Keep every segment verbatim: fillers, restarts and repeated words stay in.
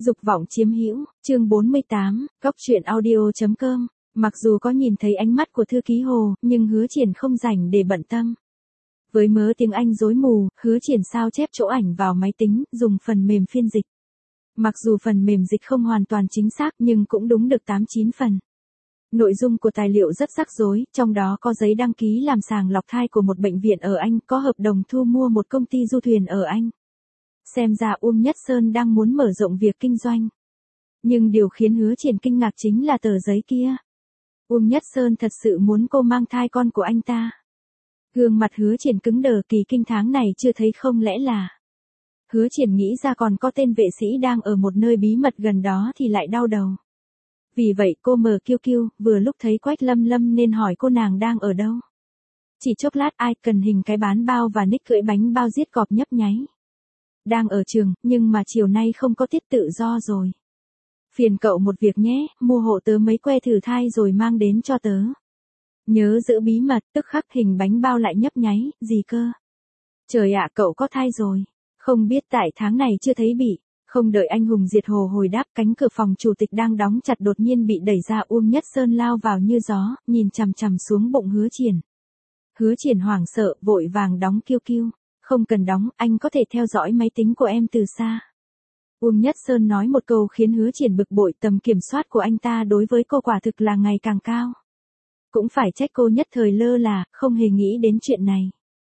Dục vọng chiếm hữu, chương bốn mươi tám, góc truyện audio chấm com. Mặc dù có nhìn thấy ánh mắt của thư ký Hồ, nhưng Hứa Triển không rảnh để bận tâm. Với mớ tiếng Anh rối mù, Hứa Triển sao chép chỗ ảnh vào máy tính, dùng phần mềm phiên dịch. Mặc dù phần mềm dịch không hoàn toàn chính xác nhưng cũng đúng được tám chín phần. Nội dung của tài liệu rất rắc rối, trong đó có giấy đăng ký làm sàng lọc thai của một bệnh viện ở Anh, có hợp đồng thu mua một công ty du thuyền ở Anh. Xem ra Uông Nhất Sơn đang muốn mở rộng việc kinh doanh. Nhưng điều khiến Hứa Triển kinh ngạc chính là tờ giấy kia. Uông Nhất Sơn thật sự muốn cô mang thai con của anh ta. Gương mặt Hứa Triển cứng đờ, kỳ kinh tháng này chưa thấy không lẽ là. Hứa Triển nghĩ ra còn có tên vệ sĩ đang ở một nơi bí mật gần đó thì lại đau đầu. Vì vậy cô mở kiu kiu, vừa lúc thấy Quách Lâm Lâm nên hỏi cô nàng đang ở đâu. Chỉ chốc lát ai cần hình cái bán bao và nick cưỡi bánh bao giết cọp nhấp nháy. Đang ở trường, nhưng mà chiều nay không có tiết tự do rồi. Phiền cậu một việc nhé, mua hộ tớ mấy que thử thai rồi mang đến cho tớ. Nhớ giữ bí mật, tức khắc hình bánh bao lại nhấp nháy, gì cơ? Trời ạ, cậu có thai rồi. Không biết tại tháng này chưa thấy bị. Không đợi anh hùng diệt hồ hồi đáp, cánh cửa phòng chủ tịch đang đóng chặt đột nhiên bị đẩy ra. Uông Nhất Sơn lao vào như gió, nhìn chằm chằm xuống bụng Hứa Triển. Hứa Triển hoảng sợ, vội vàng đóng kiu kiu. Không cần đóng, anh có thể theo dõi máy tính của em từ xa. Uông Nhất Sơn nói một câu khiến Hứa Triển bực bội, tầm kiểm soát của anh ta đối với cô quả thực là ngày càng cao. Cũng phải trách cô nhất thời lơ là, không hề nghĩ đến chuyện này.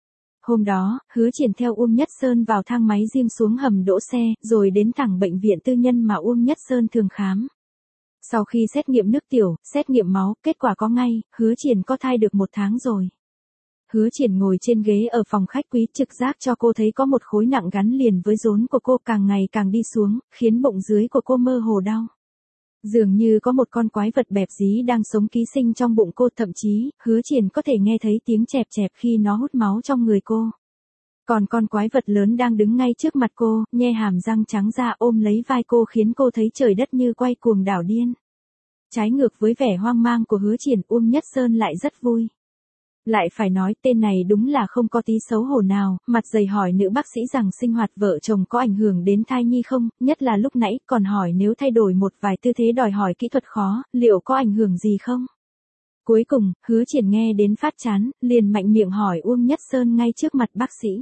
Hôm đó, Hứa Triển theo Uông Nhất Sơn vào thang máy diêm xuống hầm đỗ xe, rồi đến thẳng bệnh viện tư nhân mà Uông Nhất Sơn thường khám. Sau khi xét nghiệm nước tiểu, xét nghiệm máu, kết quả có ngay, Hứa Triển có thai được một tháng rồi. Hứa Triển ngồi trên ghế ở phòng khách quý, trực giác cho cô thấy có một khối nặng gắn liền với rốn của cô, càng ngày càng đi xuống, khiến bụng dưới của cô mơ hồ đau. Dường như có một con quái vật bẹp dí đang sống ký sinh trong bụng cô, thậm chí, Hứa Triển có thể nghe thấy tiếng chẹp chẹp khi nó hút máu trong người cô. Còn con quái vật lớn đang đứng ngay trước mặt cô, nhe hàm răng trắng ra ôm lấy vai cô khiến cô thấy trời đất như quay cuồng đảo điên. Trái ngược với vẻ hoang mang của Hứa Triển, Uông Nhất Sơn lại rất vui. Lại phải nói tên này đúng là không có tí xấu hổ nào, mặt dày hỏi nữ bác sĩ rằng sinh hoạt vợ chồng có ảnh hưởng đến thai nhi không, nhất là lúc nãy còn hỏi nếu thay đổi một vài tư thế đòi hỏi kỹ thuật khó, liệu có ảnh hưởng gì không? Cuối cùng, Hứa Triển nghe đến phát chán, liền mạnh miệng hỏi Uông Nhất Sơn ngay trước mặt bác sĩ.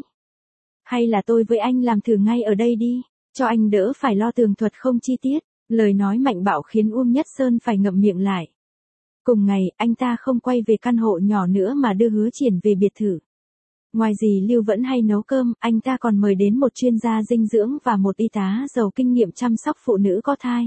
Hay là tôi với anh làm thử ngay ở đây đi, cho anh đỡ phải lo tường thuật không chi tiết. Lời nói mạnh bạo khiến Uông Nhất Sơn phải ngậm miệng lại. Cùng ngày, anh ta không quay về căn hộ nhỏ nữa mà đưa Hứa Triển về biệt thự. Ngoài dì Lưu Vẫn hay nấu cơm, anh ta còn mời đến một chuyên gia dinh dưỡng và một y tá giàu kinh nghiệm chăm sóc phụ nữ có thai.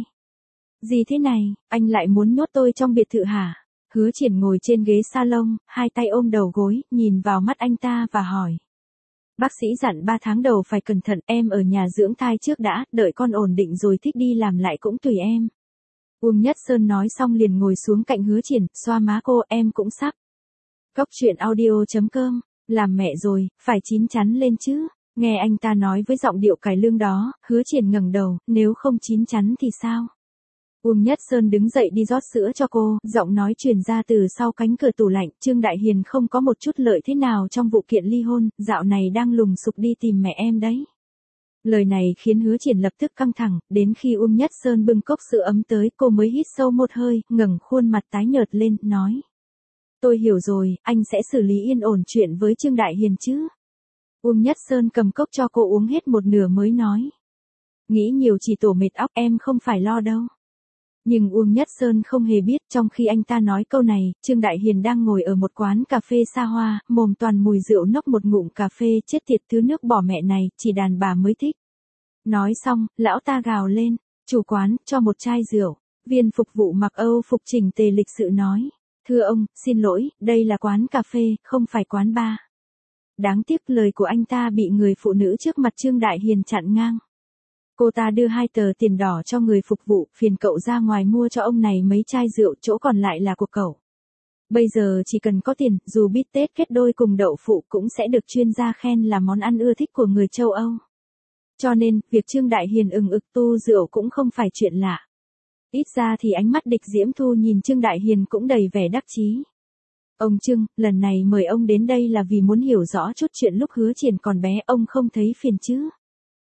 Gì thế này, anh lại muốn nhốt tôi trong biệt thự hả? Hứa Triển ngồi trên ghế salon, hai tay ôm đầu gối, nhìn vào mắt anh ta và hỏi. Bác sĩ dặn ba tháng đầu phải cẩn thận, em ở nhà dưỡng thai trước đã, đợi con ổn định rồi thích đi làm lại cũng tùy em. Uông Nhất Sơn nói xong liền ngồi xuống cạnh Hứa Triển, xoa má cô, em cũng sắp. Góc truyện audio chấm com, làm mẹ rồi, phải chín chắn lên chứ. Nghe anh ta nói với giọng điệu cải lương đó, Hứa Triển ngẩng đầu, nếu không chín chắn thì sao? Uông Nhất Sơn đứng dậy đi rót sữa cho cô, giọng nói truyền ra từ sau cánh cửa tủ lạnh, Trương Đại Hiền không có một chút lợi thế nào trong vụ kiện ly hôn, dạo này đang lùng sục đi tìm mẹ em đấy. Lời này khiến Hứa Triển lập tức căng thẳng, đến khi Uông Nhất Sơn bưng cốc sữa ấm tới, cô mới hít sâu một hơi, ngẩng khuôn mặt tái nhợt lên, nói. Tôi hiểu rồi, anh sẽ xử lý yên ổn chuyện với Trương Đại Hiền chứ. Uông Nhất Sơn cầm cốc cho cô uống hết một nửa mới nói. Nghĩ nhiều chỉ tổ mệt óc, em không phải lo đâu. Nhưng Uông Nhất Sơn không hề biết, trong khi anh ta nói câu này, Trương Đại Hiền đang ngồi ở một quán cà phê xa hoa, mồm toàn mùi rượu nốc một ngụm cà phê, chết tiệt thứ nước bỏ mẹ này, chỉ đàn bà mới thích. Nói xong, lão ta gào lên, chủ quán, cho một chai rượu. Viên phục vụ mặc Âu phục chỉnh tề lịch sự nói, thưa ông, xin lỗi, đây là quán cà phê, không phải quán bar. Đáng tiếc lời của anh ta bị người phụ nữ trước mặt Trương Đại Hiền chặn ngang. Cô ta đưa hai tờ tiền đỏ cho người phục vụ, phiền cậu ra ngoài mua cho ông này mấy chai rượu, chỗ còn lại là của cậu. Bây giờ chỉ cần có tiền, dù bít tết kết đôi cùng đậu phụ cũng sẽ được chuyên gia khen là món ăn ưa thích của người châu Âu. Cho nên, việc Trương Đại Hiền ừng ực tu rượu cũng không phải chuyện lạ. Ít ra thì ánh mắt Địch Diễm Thu nhìn Trương Đại Hiền cũng đầy vẻ đắc chí. Ông Trương, lần này mời ông đến đây là vì muốn hiểu rõ chút chuyện lúc Hứa Triển còn bé, ông không thấy phiền chứ?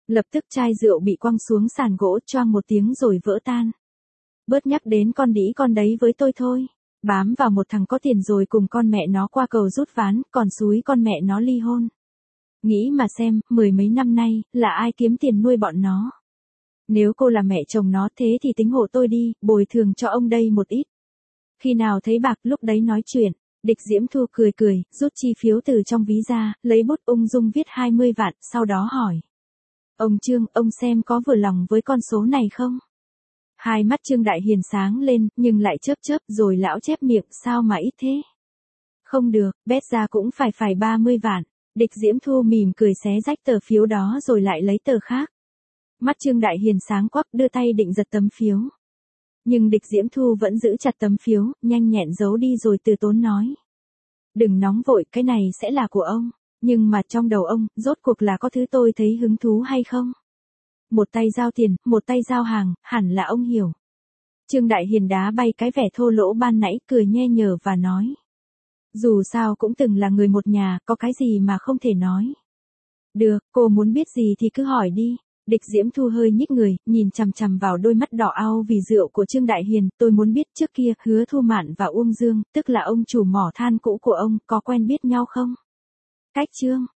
Lập tức chai rượu bị quăng xuống sàn gỗ choang một tiếng rồi vỡ tan. Bớt nhắc đến con đĩ con đấy với tôi thôi. Bám vào một thằng có tiền rồi cùng con mẹ nó qua cầu rút ván, còn xúi con mẹ nó ly hôn. Nghĩ mà xem, mười mấy năm nay, là ai kiếm tiền nuôi bọn nó. Nếu cô là mẹ chồng nó thế thì tính hộ tôi đi, bồi thường cho ông đây một ít. Khi nào thấy bạc lúc đấy nói chuyện. Địch Diễm Thu cười cười, rút chi phiếu từ trong ví ra, lấy bút ung dung viết hai mươi vạn, sau đó hỏi. Ông Trương, ông xem có vừa lòng với con số này không? Hai mắt Trương Đại Hiền sáng lên, nhưng lại chớp chớp rồi lão chép miệng, sao mà ít thế? Không được, bét ra cũng phải phải ba mươi vạn. Địch Diễm Thu mỉm cười xé rách tờ phiếu đó rồi lại lấy tờ khác. Mắt Trương Đại Hiền sáng quắc đưa tay định giật tấm phiếu. Nhưng Địch Diễm Thu vẫn giữ chặt tấm phiếu, nhanh nhẹn giấu đi rồi từ tốn nói. Đừng nóng vội, cái này sẽ là của ông. Nhưng mà trong đầu ông, rốt cuộc là có thứ tôi thấy hứng thú hay không? Một tay giao tiền, một tay giao hàng, hẳn là ông hiểu. Trương Đại Hiền đá bay cái vẻ thô lỗ ban nãy, cười nhe nhở và nói. Dù sao cũng từng là người một nhà, có cái gì mà không thể nói. Được, cô muốn biết gì thì cứ hỏi đi. Địch Diễm Thu hơi nhích người, nhìn chằm chằm vào đôi mắt đỏ au vì rượu của Trương Đại Hiền. Tôi muốn biết trước kia, Hứa Thu Mạn và Uông Dương, tức là ông chủ mỏ than cũ của ông, có quen biết nhau không? Cách Trương.